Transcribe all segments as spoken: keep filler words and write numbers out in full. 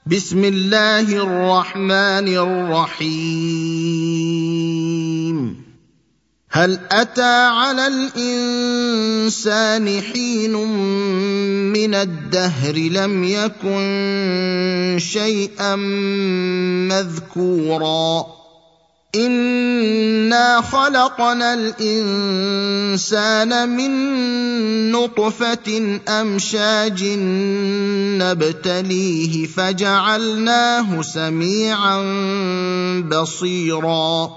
بسم الله الرحمن الرحيم هل أتى على الإنسان حين من الدهر لم يكن شيئا مذكورا إنا خلقنا الإنسان من نطفة أمشاج نبتليه فجعلناه سميعا بصيرا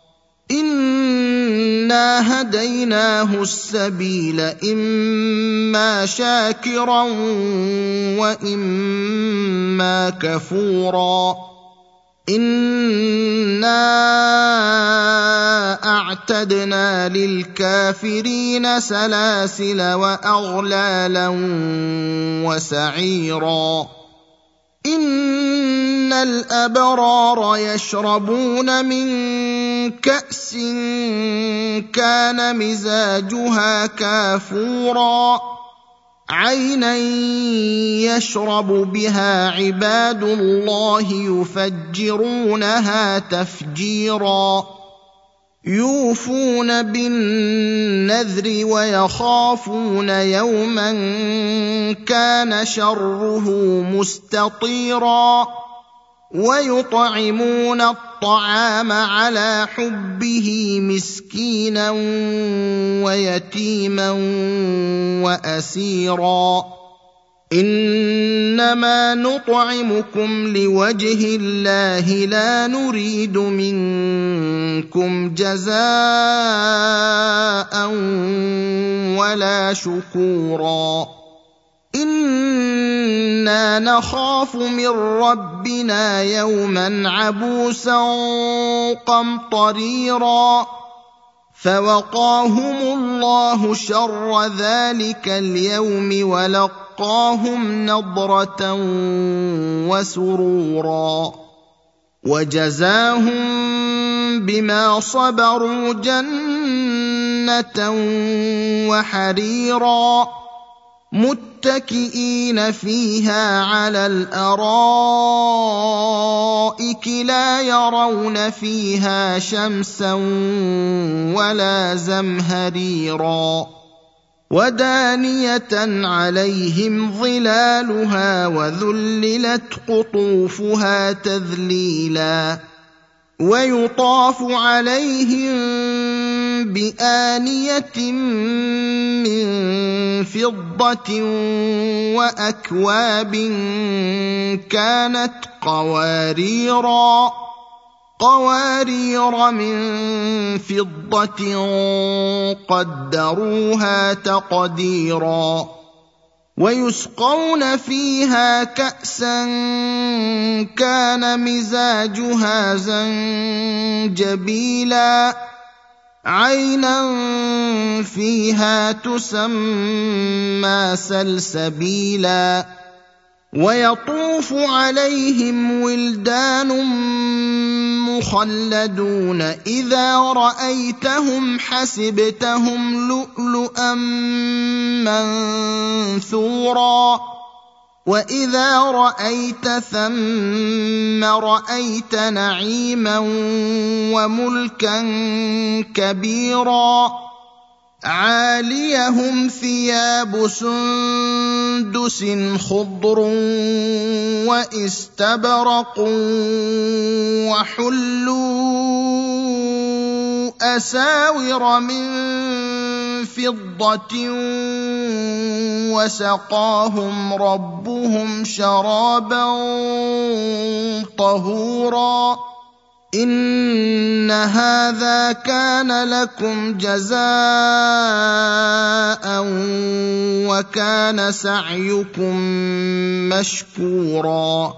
إنا هديناه السبيل إما شاكرا وإما كفورا إنا أعتدنا للكافرين سلاسل وأغلالا وسعيرا إن الأبرار يشربون من كأس كان مزاجها كافورا عينا يشرب بها عباد الله يفجرونها تفجيرا يوفون بالنذر ويخافون يوما كان شره مستطيرا ويطعمون الطعام على حبه مسكينا ويتيما وأسيرا إنما نطعمكم لوجه الله لا نريد منكم جزاء ولا شكورا إنا نخاف من ربنا يوما عبوسا قمطريرا فوقاهم الله شر ذلك اليوم ولقاهم نضرة وسرورا وجزاهم بما صبروا جنة وحريرا متكئين فيها على الأرائك لا يرون فيها شمسا ولا زمهريرا ودانية عليهم ظلالها وذللت قطوفها تذليلا ويطاف عليهم بآنية من فضة وأكواب كانت قواريرا قوارير من فضة قدروها تقديرا ويسقون فيها كأسا كان مزاجها زنجبيلا عينا فيها تسمى سلسبيلا ويطوف عليهم ولدان مخلدون إذا رأيتهم حسبتهم لؤلؤا منثورا وإذا رأيت ثم رأيت نعيما وملكا كبيرا عاليهم ثياب سندس خضر واستبرق وحلوا أساور من فضة وسقاهم ربهم شرابا طهورا إن هذا كان لكم جزاء وكان سعيكم مشكورا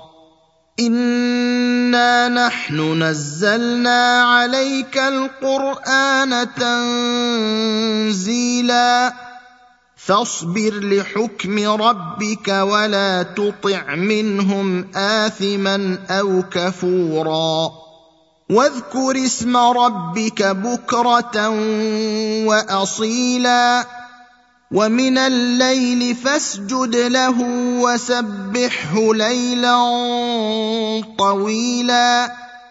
إنا نحن نزلنا عليك القرآن تنزيلا فاصبر لحكم ربك ولا تطع منهم آثما أو كفورا واذكر اسم ربك بكرة وأصيلا ومن الليل فاسجد له وسبحه ليلا طويلا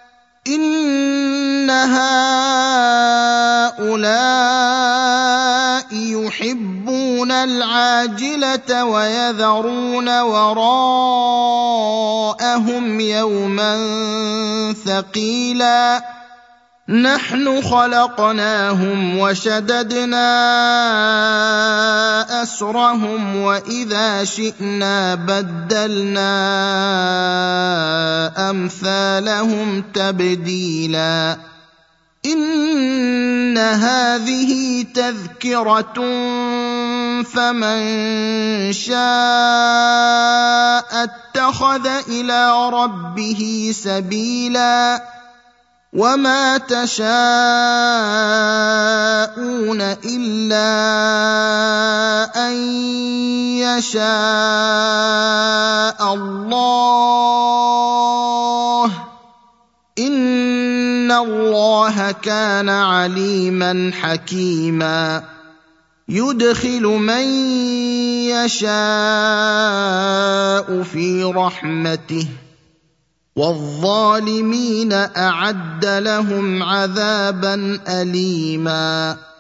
إن هؤلاء يحبون العاجلة ويذرون وراءهم يوما ثقيلا نحن خلقناهم وشددنا أسرهم وإذا شئنا بدلنا أمثالهم تبديلا إن هذه تذكرة فمن شاء اتخذ إلى ربه سبيلا وما تشاءون إلا أن يشاء الله إن الله كان عليما حكيما يدخل من يشاء في رحمته والظالمين أعد لهم عذابا أليما